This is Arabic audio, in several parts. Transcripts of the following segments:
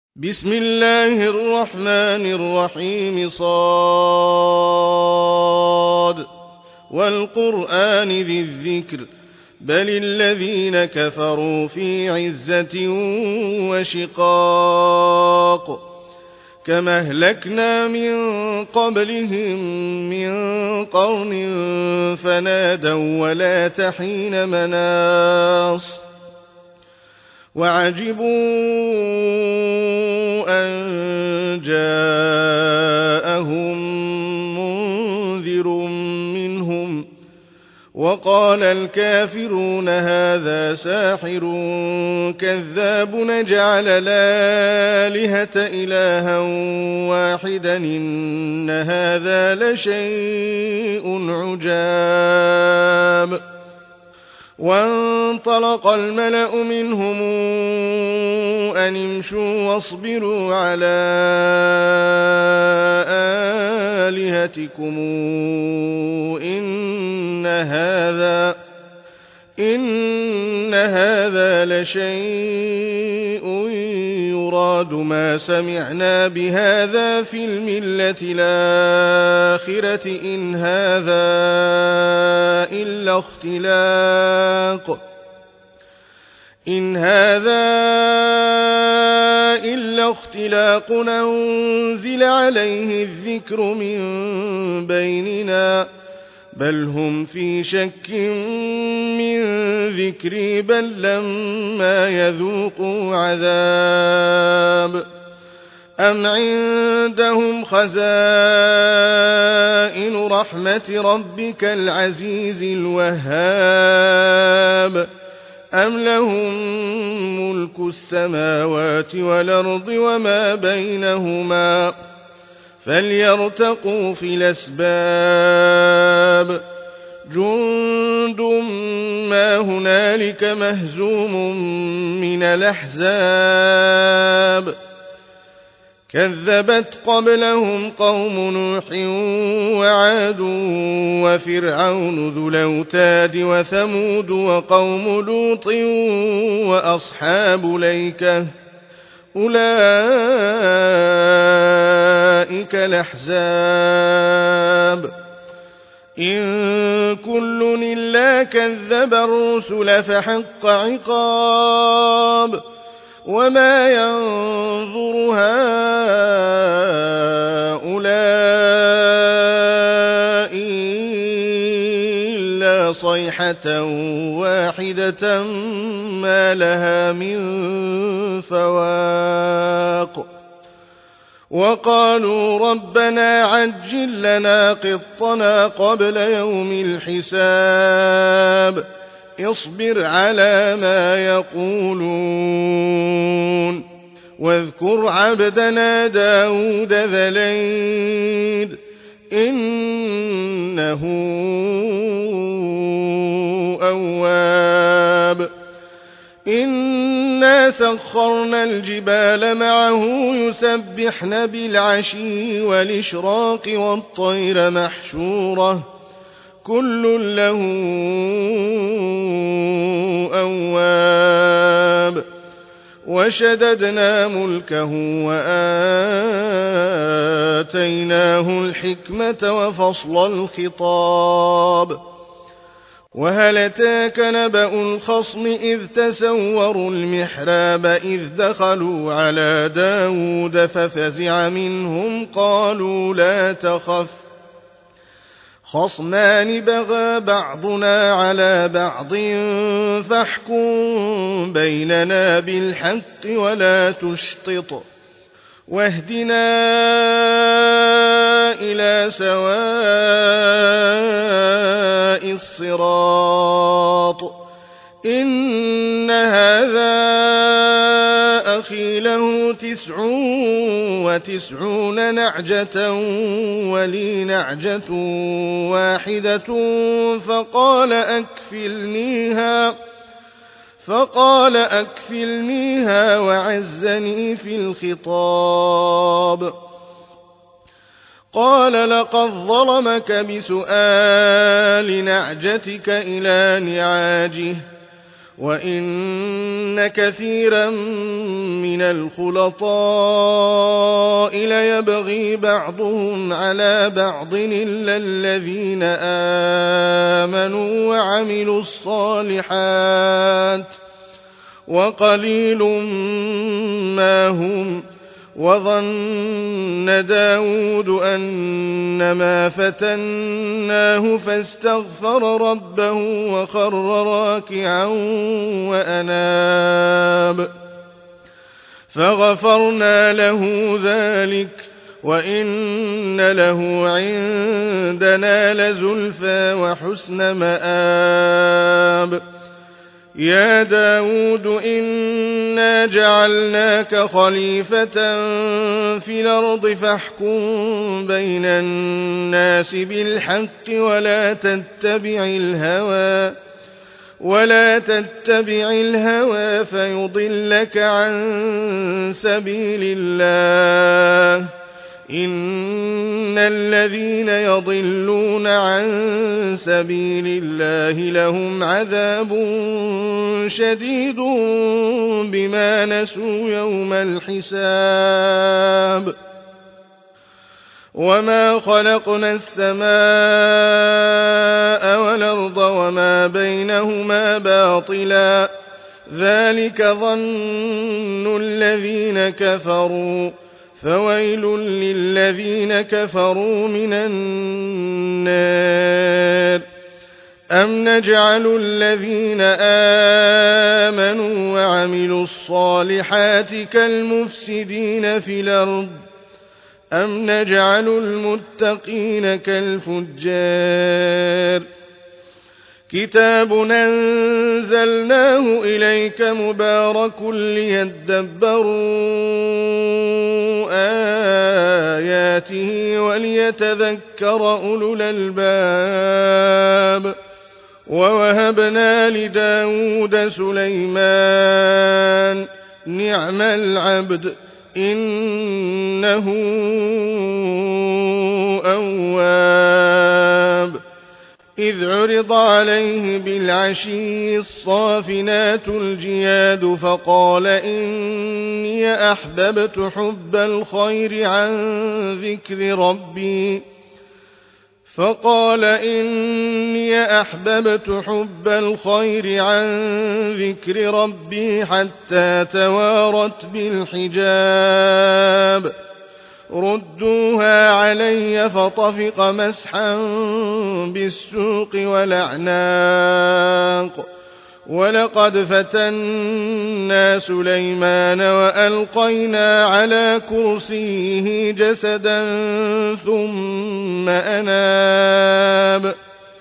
بسم الله الرحمن الرحيم والقرآن ذي الذكر بل الذين كفروا في عزة وشقاق كما أهلكنا من قبلهم من قرن فنادوا ولا حين مناص وعجبوا أن جاءهم منذر منهم وقال الكافرون هذا ساحر كذاب نجعل الآلهة إلها واحدا إن هذا لشيء عجاب وانطلق الملأ منهم أن امشوا واصبروا على آلهتكم إن هذا لشيء يراد ما سمعنا بهذا في الملة الآخرة إن هذا إلا اختلاق أنزل عليه الذكر من بيننا بل هم في شك من ذكري بل لما يذوقوا عذاب أم عندهم خزائن رحمة ربك العزيز الوهاب أم لهم ملك السماوات والأرض وما بينهما فليرتقوا في الأسباب جند ما هنالك مهزوم من الأحزاب كذبت قبلهم قوم نوح وعاد وفرعون ذو الأوتاد وثمود وقوم لوط وأصحاب الأيكة أولئك الأحزاب إن كل إلا كذب الرسل فحق عقاب وما ينظر هؤلاء إلا صيحة واحدة ما لها من فواق وقالوا ربنا عجل لنا قطنا قبل يوم الحساب اصبر على ما يقولون واذكر عبدنا داود ذا الأيد إنه أواب إنا سخرنا الجبال معه يسبحن بالعشي والإشراق والطير محشورة كل له أواب وشددنا ملكه وآتيناه الحكمة وفصل الخطاب وهل أتاك نبأ الخصم إذ تسوروا المحراب إذ دخلوا على داود ففزع منهم قالوا لا تخف خصمان بغى بعضنا على بعض فاحكم بيننا بالحق ولا تشطط واهدنا إلى سواء الصراط إن هذا أخي له 99 نعجة ولي نعجة واحدة فقال أكفلنيها وعزني في الخطاب قال لقد ظلمك بسؤال نعجتك إلى نعاجه وَإِنَّ كَثِيرًا مِنَ الْخُلَطَاءِ لَيَبْغِي بَعْضُهُمْ عَلَىٰ بَعْضٍ إِلَّا الَّذِينَ آمَنُوا وَعَمِلُوا الصَّالِحَاتِ وَقَلِيلٌ مَّا هُمْ. وَظَنَّ دَاوُودُ أَنَّمَا فَتَنَّاهُ فَاسْتَغْفَرَ رَبَّهُ وَخَرَّ راكعا وَأَنَابَ فَغَفَرْنَا لَهُ ذَلِكَ وَإِنَّ لَهُ عِندَنَا لَزُلْفَىٰ وَحُسْنَ مَآبٍ. يا داود إنا جعلناك خليفة في الأرض فاحكم بين الناس بالحق ولا تتبع الهوى فيضلك عن سبيل الله. إن الذين يضلون عن سبيل الله لهم عذاب شديد بما نسوا يوم الحساب. وما خلقنا السماء والأرض وما بينهما باطلا ذلك ظن الذين كفروا فويل للذين كفروا من النار. أم نجعل الذين آمنوا وعملوا الصالحات كالمفسدين في الأرض أم نجعل المتقين كالفجار. كتاب أنزلناه إليك مبارك ليدبروا آياته وليتذكر أولو الألباب. ووهبنا لداود سليمان نعم العبد إنه أواب. إذ عرض عليه بالعشي الصافنات الجياد فقال إني أحببت حب الخير عن ذكر ربي حتى توارت بالحجاب. ردوها علي فطفق مسحا بالسوق والأعناق. ولقد فتنا سليمان وألقينا على كرسيه جسدا ثم أناب.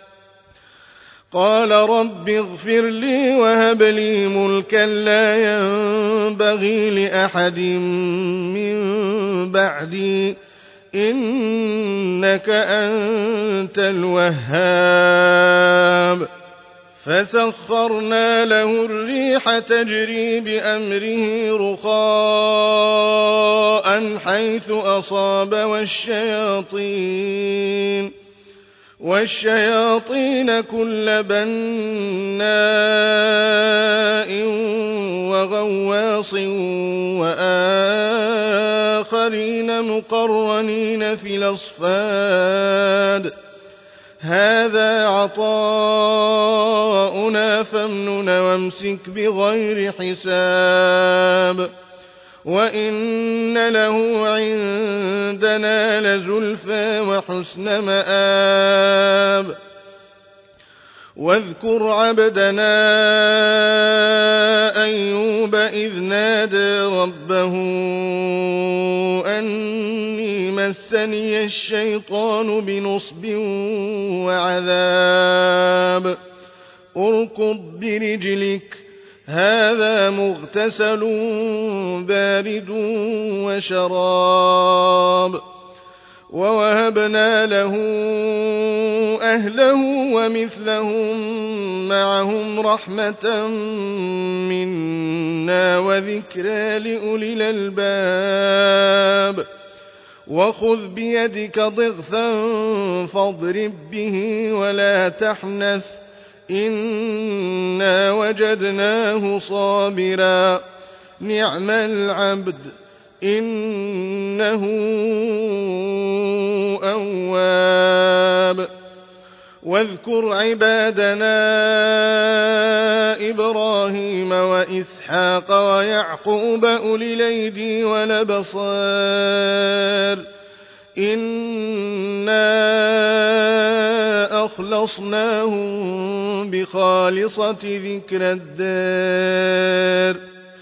قال رب اغفر لي وهب لي ملكا لا ينبغي لأحد من بعدي إنك أنت الوهاب. فسخرنا له الريح تجري بأمره رخاء حيث أصاب والشياطين كل بناء وغواص وآخرين مقرنين في الأصفاد. هذا عطاؤنا فامنن وامسك بغير حساب. وإن له عندنا لزلفى وحسن مآب. واذكر عبدنا أيوب إذ نادى ربه أني مسني الشيطان بنصب وعذاب. اركض برجلك هذا مغتسل بارد وشراب. ووهبنا له أهله ومثلهم معهم رحمة منا وذكرى لأولي الألباب. وخذ بيدك ضغثا فاضرب به ولا تحنث إنا وجدناه صابرا نعم العبد إنه أواب واذكر عبادنا إبراهيم وإسحاق ويعقوب أولي الأيدي والأبصار إنا أخلصناهم بخالصة ذكر الدار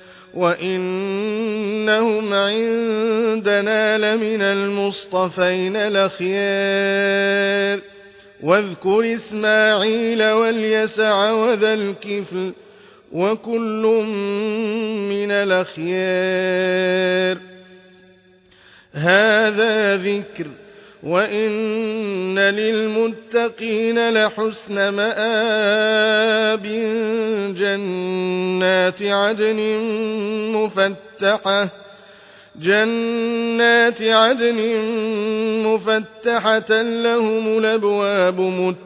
وإنهم عندنا لمن المصطفين الأخيار واذكر إسماعيل واليسع وذا الكفل وكل من الأخيار هذا ذكر وإن للمتقين لحسن مآب جنات عدن مفتحة لهم الأبواب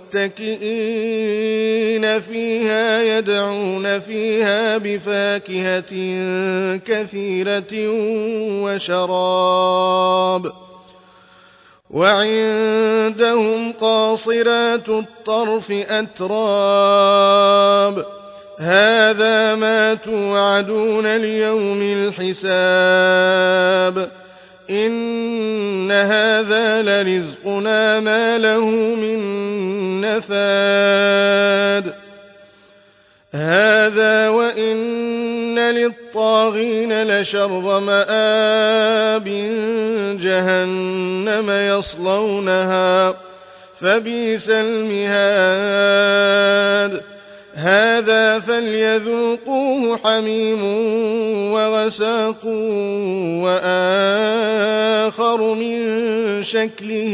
متكئين فيها يدعون فيها بفاكهة كثيرة وشراب وعندهم قاصرات الطرف أتراب هذا ما توعدون ليوم الحساب إن هذا لرزقنا ما له من نفاد هذا وإن للطاغين لشر مآب جهنم يصلونها فبئس المهاد هذا فليذوقوه حميم وغساق وآخر من شكله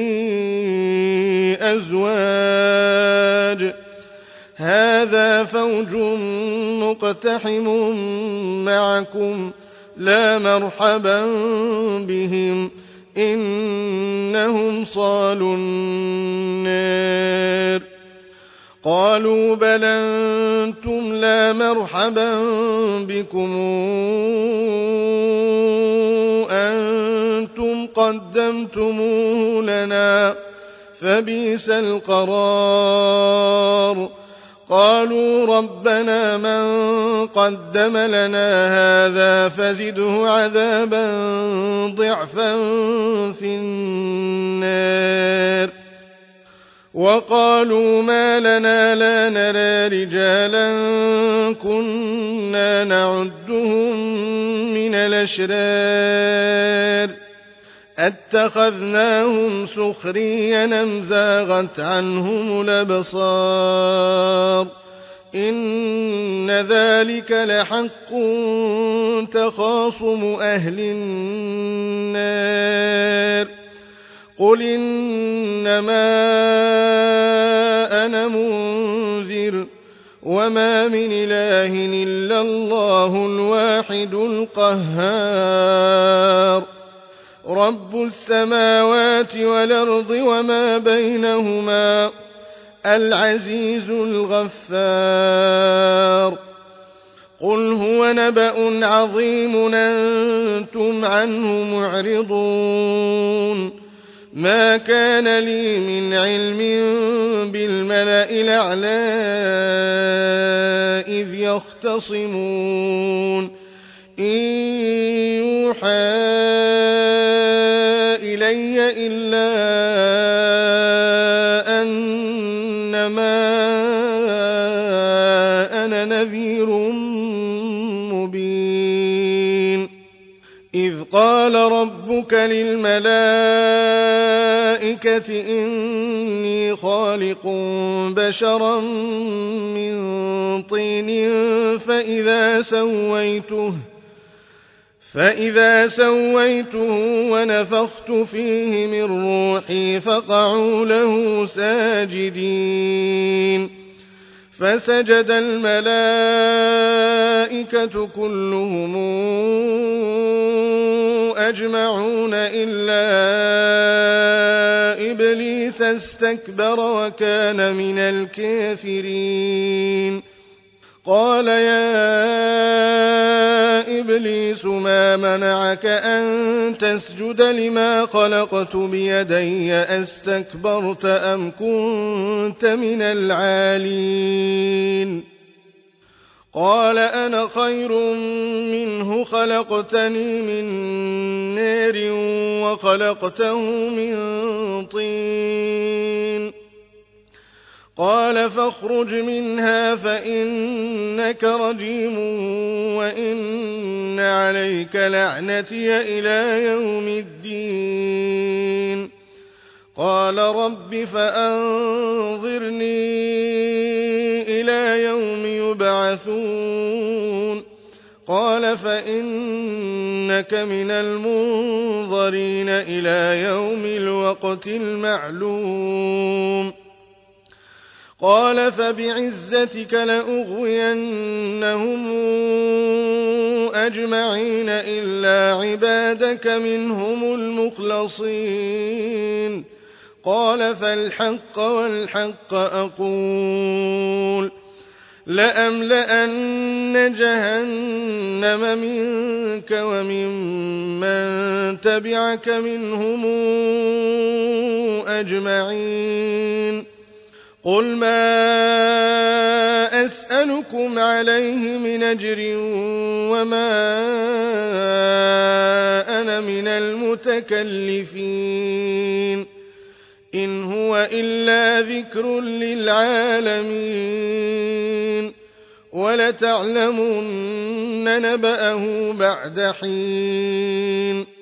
أزواج هذا فوج مقتحم معكم لا مرحبا بهم إنهم صالوا النار قالوا بل أنتم لا مرحبا بكم أنتم قدمتموه لنا فبئس القرار قالوا ربنا من قدم لنا هذا فزده عذابا ضعفا في النار وقالوا ما لنا لا نرى رجالا كنا نعدهم من الأشرار اتخذناهم سخريا أم زاغت عنهم الأبصار إن ذلك لحق تخاصم أهل النار قل إنما أنا منذر وما من إله إلا الله الواحد القهار رب السماوات والأرض وما بينهما العزيز الغفار قل هو نبأ عظيم أنتم عنه معرضون ما كان لي من علم بالملأ الأعلى إذ يختصمون إن يوحى إلي إلا أنما أنا نذير مبين إذ قال ربك للملائكة إني خالق بشرا من طين فإذا سويته ونفخت فيه من روحي فقعوا له ساجدين فسجد الملائكة كلهم أجمعون إلا إبليس استكبر وكان من الكافرين قال يا إبليس ما منعك أن تسجد لما خلقت بيدي أستكبرت أم كنت من العالين قال أنا خير منه خلقتني من نار وخلقته من طين قال فاخرج منها فإنك رجيم وإن عليك لعنتي إلى يوم الدين قال رب فأنظرني إلى يوم يبعثون قال فإنك من المنظرين إلى يوم الوقت المعلوم قال فبعزتك لأغوينهم أجمعين إلا عبادك منهم المخلصين قال فالحق والحق أقول لأملأن جهنم منك وممن تبعك منهم أجمعين قل ما أسألكم عليه من أجر وما أنا من المتكلفين إن هو إلا ذكر للعالمين ولتعلمن نبأه بعد حين